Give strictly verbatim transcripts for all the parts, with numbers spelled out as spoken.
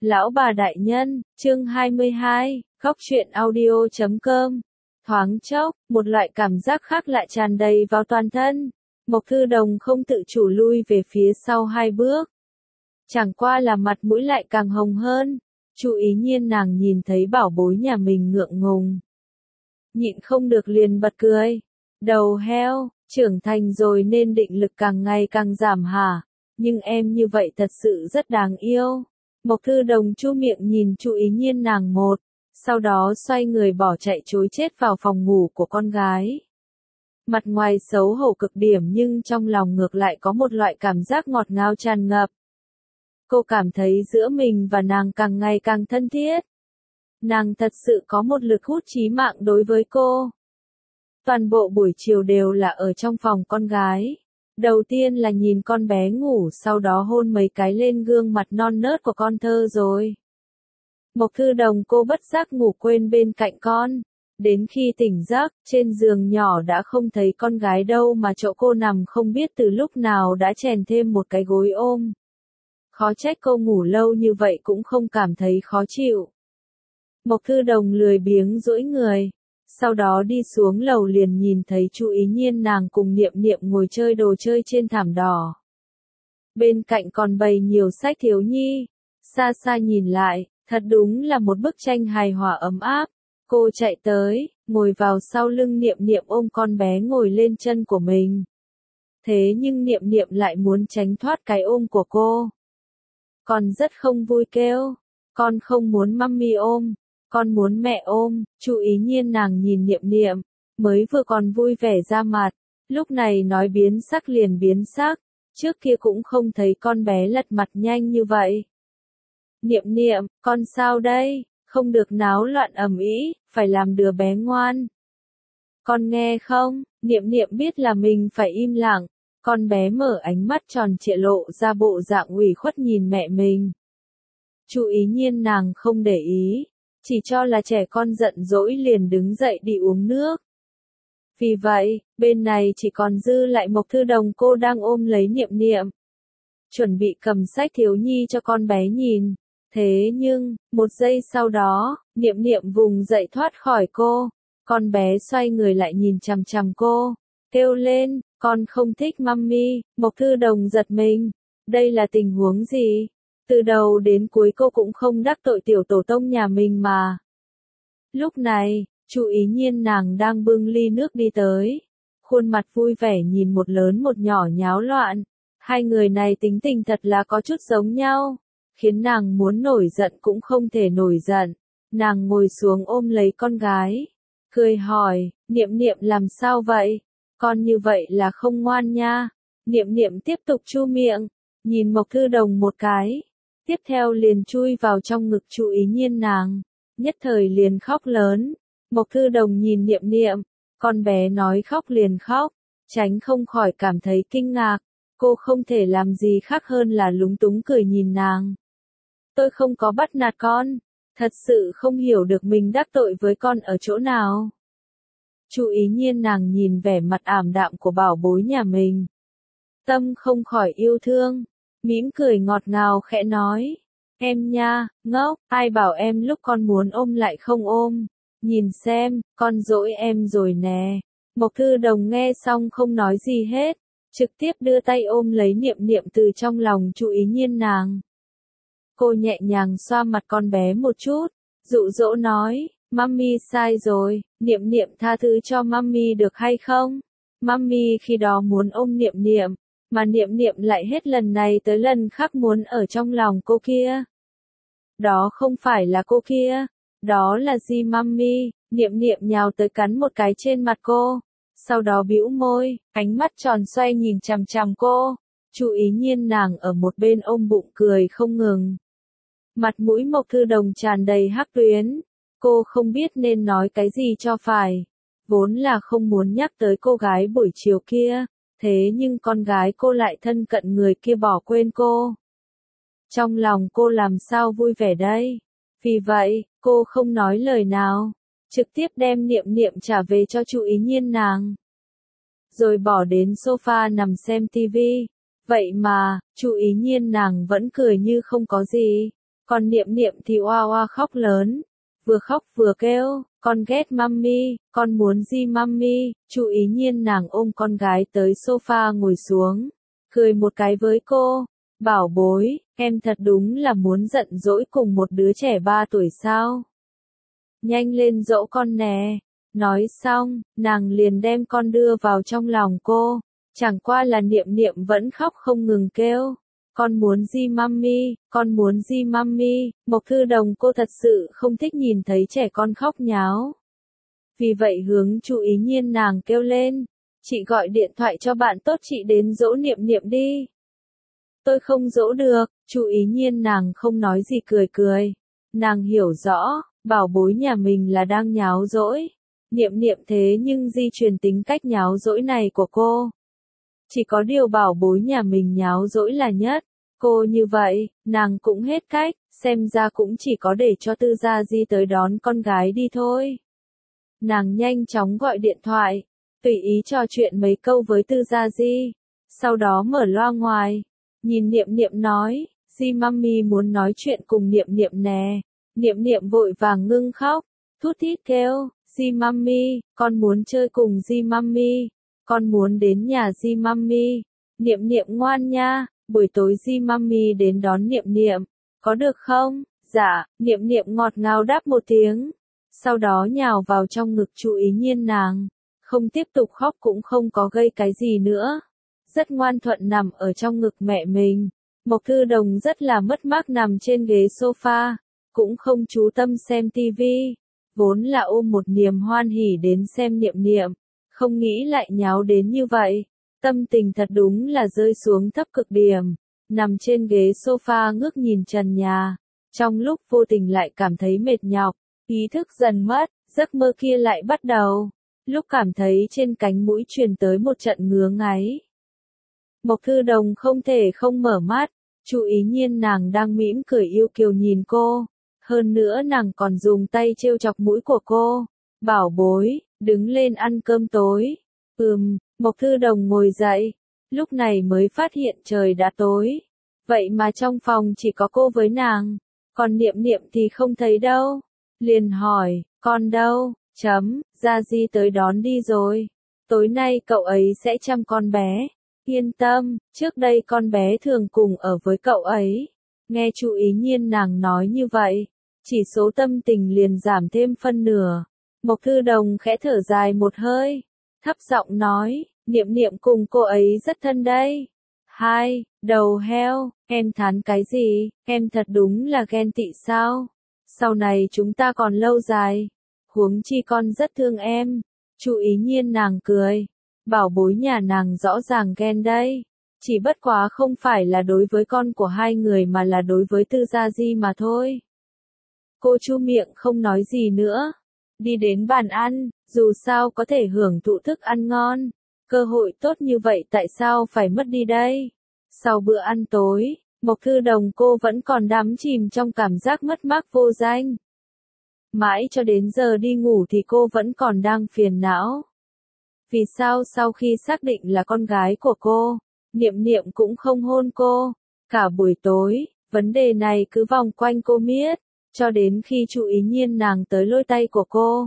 Lão bà đại nhân, chương hai mươi hai, góc truyện audio chấm com. Thoáng chốc, một loại cảm giác khác lại tràn đầy vào toàn thân. Mộc Thư Đồng không tự chủ lui về phía sau hai bước. Chẳng qua là mặt mũi lại càng hồng hơn. Chú ý nhiên nàng nhìn thấy bảo bối nhà mình ngượng ngùng. Nhịn không được liền bật cười. Đầu heo, trưởng thành rồi nên định lực càng ngày càng giảm hả? Nhưng em như vậy thật sự rất đáng yêu. Mộc Thư Đồng chu miệng nhìn chú ý nhiên nàng một, sau đó xoay người bỏ chạy trối chết vào phòng ngủ của con gái. Mặt ngoài xấu hổ cực điểm nhưng trong lòng ngược lại có một loại cảm giác ngọt ngào tràn ngập. Cô cảm thấy giữa mình và nàng càng ngày càng thân thiết. Nàng thật sự có một lực hút chí mạng đối với cô. Toàn bộ buổi chiều đều là ở trong phòng con gái. Đầu tiên là nhìn con bé ngủ, sau đó hôn mấy cái lên gương mặt non nớt của con thơ rồi. Mộc Thư Đồng cô bất giác ngủ quên bên cạnh con. Đến khi tỉnh giấc, trên giường nhỏ đã không thấy con gái đâu mà chỗ cô nằm không biết từ lúc nào đã chèn thêm một cái gối ôm. Khó trách cô ngủ lâu như vậy cũng không cảm thấy khó chịu. Mộc Thư Đồng lười biếng duỗi người. Sau đó đi xuống lầu liền nhìn thấy chú ý nhiên nàng cùng Niệm Niệm ngồi chơi đồ chơi trên thảm đỏ. Bên cạnh còn bày nhiều sách thiếu nhi. Xa xa nhìn lại, thật đúng là một bức tranh hài hòa ấm áp. Cô chạy tới, ngồi vào sau lưng Niệm Niệm ôm con bé ngồi lên chân của mình. Thế nhưng Niệm Niệm lại muốn tránh thoát cái ôm của cô. Con rất không vui kêu, con không muốn mummy ôm. Con muốn mẹ ôm. Chú ý nhiên nàng nhìn Niệm Niệm, mới vừa còn vui vẻ ra mặt, lúc này nói biến sắc liền biến sắc, trước kia cũng không thấy con bé lật mặt nhanh như vậy. Niệm Niệm, con sao đây, không được náo loạn ầm ĩ, phải làm đứa bé ngoan. Con nghe không? Niệm Niệm biết là mình phải im lặng, con bé mở ánh mắt tròn trịa lộ ra bộ dạng ủy khuất nhìn mẹ mình. Chú ý nhiên nàng không để ý. Chỉ cho là trẻ con giận dỗi liền đứng dậy đi uống nước. Vì vậy, bên này chỉ còn dư lại Mộc Thư Đồng cô đang ôm lấy Niệm Niệm. Chuẩn bị cầm sách thiếu nhi cho con bé nhìn. Thế nhưng, một giây sau đó, Niệm Niệm vùng dậy thoát khỏi cô. Con bé xoay người lại nhìn chằm chằm cô. Kêu lên, con không thích mummy. Mộc Thư Đồng giật mình. Đây là tình huống gì? Từ đầu đến cuối cô cũng không đắc tội tiểu tổ tông nhà mình mà. Lúc này, chú ý nhiên nàng đang bưng ly nước đi tới. Khuôn mặt vui vẻ nhìn một lớn một nhỏ nháo loạn. Hai người này tính tình thật là có chút giống nhau. Khiến nàng muốn nổi giận cũng không thể nổi giận. Nàng ngồi xuống ôm lấy con gái. Cười hỏi, Niệm Niệm làm sao vậy? Con như vậy là không ngoan nha. Niệm Niệm tiếp tục chu miệng. Nhìn Mộc Thư Đồng một cái. Tiếp theo liền chui vào trong ngực chú ý nhiên nàng, nhất thời liền khóc lớn. Mộc Thư Đồng nhìn Niệm Niệm, con bé nói khóc liền khóc, tránh không khỏi cảm thấy kinh ngạc, cô không thể làm gì khác hơn là lúng túng cười nhìn nàng. Tôi không có bắt nạt con, thật sự không hiểu được mình đắc tội với con ở chỗ nào. Chú ý nhiên nàng nhìn vẻ mặt ảm đạm của bảo bối nhà mình. Tâm không khỏi yêu thương. Mỉm cười ngọt ngào khẽ nói, em nha, ngốc, ai bảo em lúc con muốn ôm lại không ôm, nhìn xem, con dỗi em rồi nè. Mộc Thư Đồng nghe xong không nói gì hết, trực tiếp đưa tay ôm lấy Niệm Niệm từ trong lòng chú ý nhiên nàng. Cô nhẹ nhàng xoa mặt con bé một chút, dụ dỗ nói, mummy sai rồi, Niệm Niệm tha thứ cho mummy được hay không? Mummy khi đó muốn ôm Niệm Niệm. Mà Niệm Niệm lại hết lần này tới lần khác muốn ở trong lòng cô kia. Đó không phải là cô kia, đó là Di mummy. Niệm Niệm nhào tới cắn một cái trên mặt cô, sau đó bĩu môi, ánh mắt tròn xoay nhìn chằm chằm cô. Chú ý nhiên nàng ở một bên ôm bụng cười không ngừng. Mặt mũi Mộc Thư Đồng tràn đầy hắc tuyến, cô không biết nên nói cái gì cho phải. Vốn là không muốn nhắc tới cô gái buổi chiều kia. Thế nhưng con gái cô lại thân cận người kia bỏ quên cô. Trong lòng cô làm sao vui vẻ đây? Vì vậy, cô không nói lời nào, trực tiếp đem Niệm Niệm trả về cho chú ý nhiên nàng. Rồi bỏ đến sofa nằm xem tivi. Vậy mà, chú ý nhiên nàng vẫn cười như không có gì. Còn Niệm Niệm thì oa oa khóc lớn, vừa khóc vừa kêu, con ghét mummy, con muốn gì mummy. Chu Ý Nhiên nàng ôm con gái tới sofa ngồi xuống, cười một cái với cô, bảo bối, em thật đúng là muốn giận dỗi cùng một đứa trẻ ba tuổi sao. Nhanh lên dỗ con nè. Nói xong, nàng liền đem con đưa vào trong lòng cô, chẳng qua là Niệm Niệm vẫn khóc không ngừng kêu. Con muốn gì mummy, con muốn gì mummy. Mộc Thư Đồng cô thật sự không thích nhìn thấy trẻ con khóc nháo. Vì vậy hướng Chu Ý Nhiên nàng kêu lên, chị gọi điện thoại cho bạn tốt chị đến dỗ Niệm Niệm đi. Tôi không dỗ được. Chu Ý Nhiên nàng không nói gì cười cười. Nàng hiểu rõ, bảo bối nhà mình là đang nháo dỗi. Niệm Niệm thế nhưng di truyền tính cách nháo dỗi này của cô. Chỉ có điều bảo bối nhà mình nháo dỗi là nhất. Cô như vậy, nàng cũng hết cách, xem ra cũng chỉ có để cho Tư Gia Di tới đón con gái đi thôi. Nàng nhanh chóng gọi điện thoại, tùy ý trò chuyện mấy câu với Tư Gia Di, sau đó mở loa ngoài, nhìn Niệm Niệm nói, Di mummy muốn nói chuyện cùng Niệm Niệm nè. Niệm Niệm vội vàng ngưng khóc, thút thít kêu, Di mummy, con muốn chơi cùng Di mummy, con muốn đến nhà Di mummy. Niệm Niệm ngoan nha, buổi tối Di mummy đến đón Niệm Niệm, có được không? Dạ. Niệm Niệm ngọt ngào đáp một tiếng, sau đó nhào vào trong ngực Chu Ý Nhiên nàng, không tiếp tục khóc cũng không có gây cái gì nữa, rất ngoan thuận nằm ở trong ngực mẹ mình. Mộc Thư Đồng rất là mất mát nằm trên ghế sofa, cũng không chú tâm xem tivi, vốn là ôm một niềm hoan hỉ đến xem Niệm Niệm, không nghĩ lại nháo đến như vậy, tâm tình thật đúng là rơi xuống thấp cực điểm, nằm trên ghế sofa ngước nhìn trần nhà, trong lúc vô tình lại cảm thấy mệt nhọc, ý thức dần mất, giấc mơ kia lại bắt đầu, lúc cảm thấy trên cánh mũi truyền tới một trận ngứa ngáy. Mộc Thư Đồng không thể không mở mắt, Chu Ý Nhiên nàng đang mỉm cười yêu kiều nhìn cô, hơn nữa nàng còn dùng tay trêu chọc mũi của cô, bảo bối, đứng lên ăn cơm tối. Ừm. Mộc Thư Đồng ngồi dậy, lúc này mới phát hiện trời đã tối, vậy mà trong phòng chỉ có cô với nàng, còn Niệm Niệm thì không thấy đâu, liền hỏi, con đâu, chấm, Gia Di tới đón đi rồi, tối nay cậu ấy sẽ chăm con bé, yên tâm, trước đây con bé thường cùng ở với cậu ấy. Nghe Chu Ý Nhiên nàng nói như vậy, chỉ số tâm tình liền giảm thêm phân nửa. Mộc Thư Đồng khẽ thở dài một hơi, thấp giọng nói, Niệm Niệm cùng cô ấy rất thân đây. Hai, đầu heo, em thán cái gì, em thật đúng là ghen tị sao? Sau này chúng ta còn lâu dài, huống chi con rất thương em. Chu Ý Nhiên nàng cười, bảo bối nhà nàng rõ ràng ghen đây, chỉ bất quá không phải là đối với con của hai người mà là đối với Tư Gia Di mà thôi. Cô chu miệng không nói gì nữa, đi đến bàn ăn, dù sao có thể hưởng thụ thức ăn ngon, cơ hội tốt như vậy tại sao phải mất đi đây? Sau bữa ăn tối, Mộc Thư Đồng cô vẫn còn đắm chìm trong cảm giác mất mát vô danh. Mãi cho đến giờ đi ngủ thì cô vẫn còn đang phiền não. Vì sao sau khi xác định là con gái của cô, Niệm Niệm cũng không hôn cô? Cả buổi tối, vấn đề này cứ vòng quanh cô miết, cho đến khi Chu Ý Nhiên nàng tới lôi tay của cô.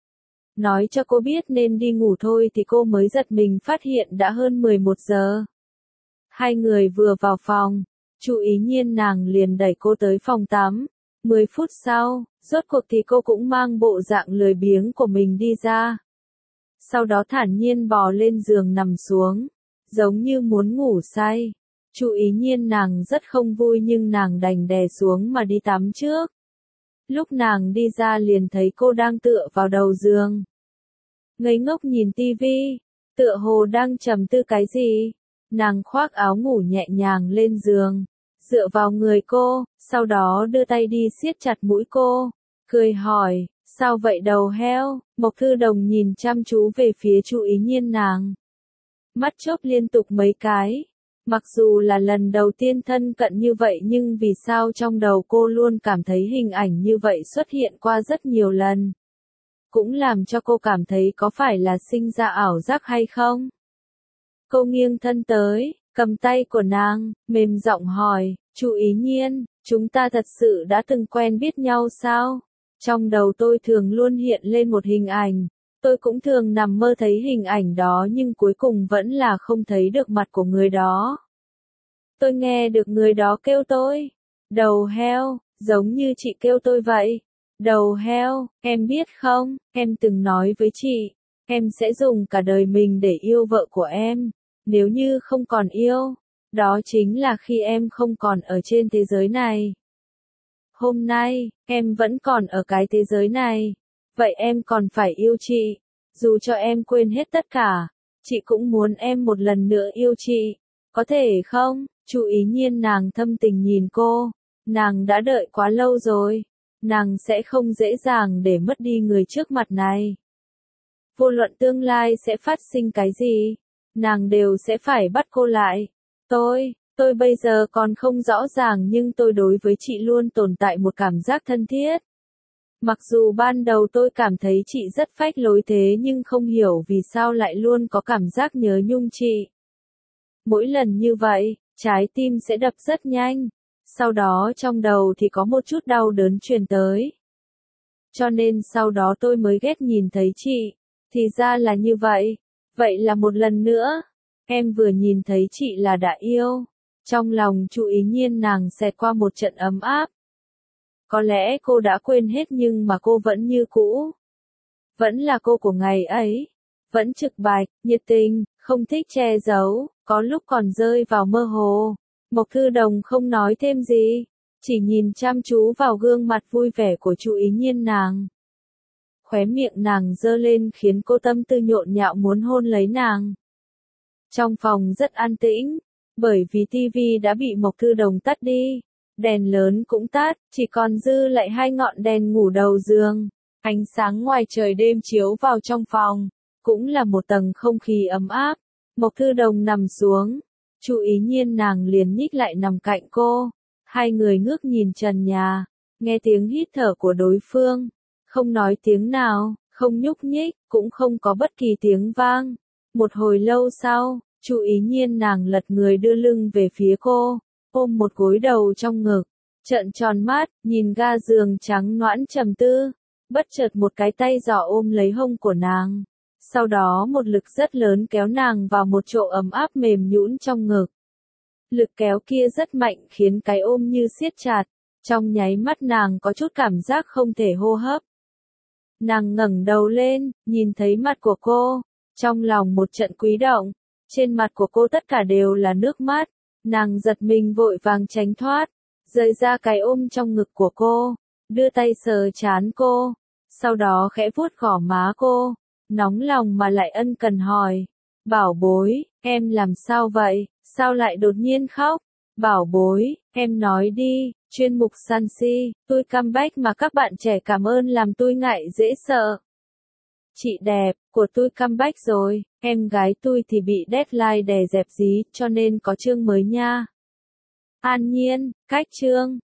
Nói cho cô biết nên đi ngủ thôi thì cô mới giật mình phát hiện đã hơn mười một giờ. Hai người vừa vào phòng, Chu Ý Nhiên nàng liền đẩy cô tới phòng tắm. Mười phút sau, rốt cuộc thì cô cũng mang bộ dạng lười biếng của mình đi ra. Sau đó thản nhiên bò lên giường nằm xuống, giống như muốn ngủ say. Chu Ý Nhiên nàng rất không vui nhưng nàng đành đè xuống mà đi tắm trước. Lúc nàng đi ra liền thấy cô đang tựa vào đầu giường, ngây ngốc nhìn tivi, tựa hồ đang trầm tư cái gì. Nàng khoác áo ngủ nhẹ nhàng lên giường, dựa vào người cô, sau đó đưa tay đi siết chặt mũi cô, cười hỏi, sao vậy đầu heo? Mộc Thư Đồng nhìn chăm chú về phía Chu Ý Nhiên nàng, mắt chớp liên tục mấy cái. Mặc dù là lần đầu tiên thân cận như vậy nhưng vì sao trong đầu cô luôn cảm thấy hình ảnh như vậy xuất hiện qua rất nhiều lần. Cũng làm cho cô cảm thấy có phải là sinh ra ảo giác hay không? Cô nghiêng thân tới, cầm tay của nàng, mềm giọng hỏi, Chu Ý Nhiên, chúng ta thật sự đã từng quen biết nhau sao? Trong đầu tôi thường luôn hiện lên một hình ảnh. Tôi cũng thường nằm mơ thấy hình ảnh đó nhưng cuối cùng vẫn là không thấy được mặt của người đó. Tôi nghe được người đó kêu tôi, đầu heo, giống như chị kêu tôi vậy. Đầu heo, em biết không, em từng nói với chị, em sẽ dùng cả đời mình để yêu vợ của em. Nếu như không còn yêu, đó chính là khi em không còn ở trên thế giới này. Hôm nay, em vẫn còn ở cái thế giới này. Vậy em còn phải yêu chị. Dù cho em quên hết tất cả, chị cũng muốn em một lần nữa yêu chị. Có thể không? Chu Ý Nhiên nàng thâm tình nhìn cô. Nàng đã đợi quá lâu rồi. Nàng sẽ không dễ dàng để mất đi người trước mặt này. Vô luận tương lai sẽ phát sinh cái gì, nàng đều sẽ phải bắt cô lại. Tôi, tôi bây giờ còn không rõ ràng nhưng tôi đối với chị luôn tồn tại một cảm giác thân thiết. Mặc dù ban đầu tôi cảm thấy chị rất phách lối thế nhưng không hiểu vì sao lại luôn có cảm giác nhớ nhung chị. Mỗi lần như vậy, trái tim sẽ đập rất nhanh. Sau đó trong đầu thì có một chút đau đớn truyền tới. Cho nên sau đó tôi mới ghét nhìn thấy chị. Thì ra là như vậy. Vậy là một lần nữa, em vừa nhìn thấy chị là đã yêu. Trong lòng Chu Ý Nhiên nàng xẹt qua một trận ấm áp. Có lẽ cô đã quên hết nhưng mà cô vẫn như cũ. Vẫn là cô của ngày ấy. Vẫn trực bạch, nhiệt tình, không thích che giấu, có lúc còn rơi vào mơ hồ. Mộc Thư Đồng không nói thêm gì, chỉ nhìn chăm chú vào gương mặt vui vẻ của Chu Ý Nhiên nàng. Khóe miệng nàng giơ lên khiến cô tâm tư nhộn nhạo muốn hôn lấy nàng. Trong phòng rất an tĩnh, bởi vì tivi đã bị Mộc Thư Đồng tắt đi. Đèn lớn cũng tắt, chỉ còn dư lại hai ngọn đèn ngủ đầu giường. Ánh sáng ngoài trời đêm chiếu vào trong phòng, cũng là một tầng không khí ấm áp. Mộc Thư Đồng nằm xuống, Chu Ý Nhiên nàng liền nhích lại nằm cạnh cô. Hai người ngước nhìn trần nhà, nghe tiếng hít thở của đối phương, không nói tiếng nào, không nhúc nhích, cũng không có bất kỳ tiếng vang. Một hồi lâu sau, Chu Ý Nhiên nàng lật người đưa lưng về phía cô, ôm một gối đầu trong ngực, trợn tròn mắt, nhìn ga giường trắng nõn trầm tư, bất chợt một cái tay giỏ ôm lấy hông của nàng. Sau đó một lực rất lớn kéo nàng vào một chỗ ấm áp mềm nhũn trong ngực. Lực kéo kia rất mạnh khiến cái ôm như siết chặt, trong nháy mắt nàng có chút cảm giác không thể hô hấp. Nàng ngẩng đầu lên, nhìn thấy mặt của cô, trong lòng một trận quý động, trên mặt của cô tất cả đều là nước mắt, nàng giật mình vội vàng tránh thoát, rời ra cái ôm trong ngực của cô, đưa tay sờ trán cô, sau đó khẽ vuốt gò má cô, nóng lòng mà lại ân cần hỏi, bảo bối, em làm sao vậy, sao lại đột nhiên khóc, bảo bối, em nói đi. Chuyên mục săn si, tôi comeback mà các bạn trẻ cảm ơn làm tôi ngại dễ sợ. Chị đẹp, của tôi comeback rồi, em gái tôi thì bị deadline đè dẹp dí, cho nên có chương mới nha. An Nhiên, cách chương.